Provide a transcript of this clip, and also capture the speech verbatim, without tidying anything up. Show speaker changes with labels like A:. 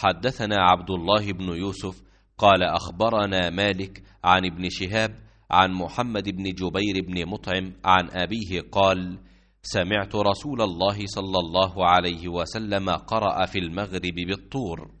A: حدثنا عبد الله بن يوسف قال أخبرنا مالك عن ابن شهاب عن محمد بن جبير بن مطعم عن أبيه قال: سمعت رسول الله صلى الله عليه وسلم قرأ في المغرب بالطور.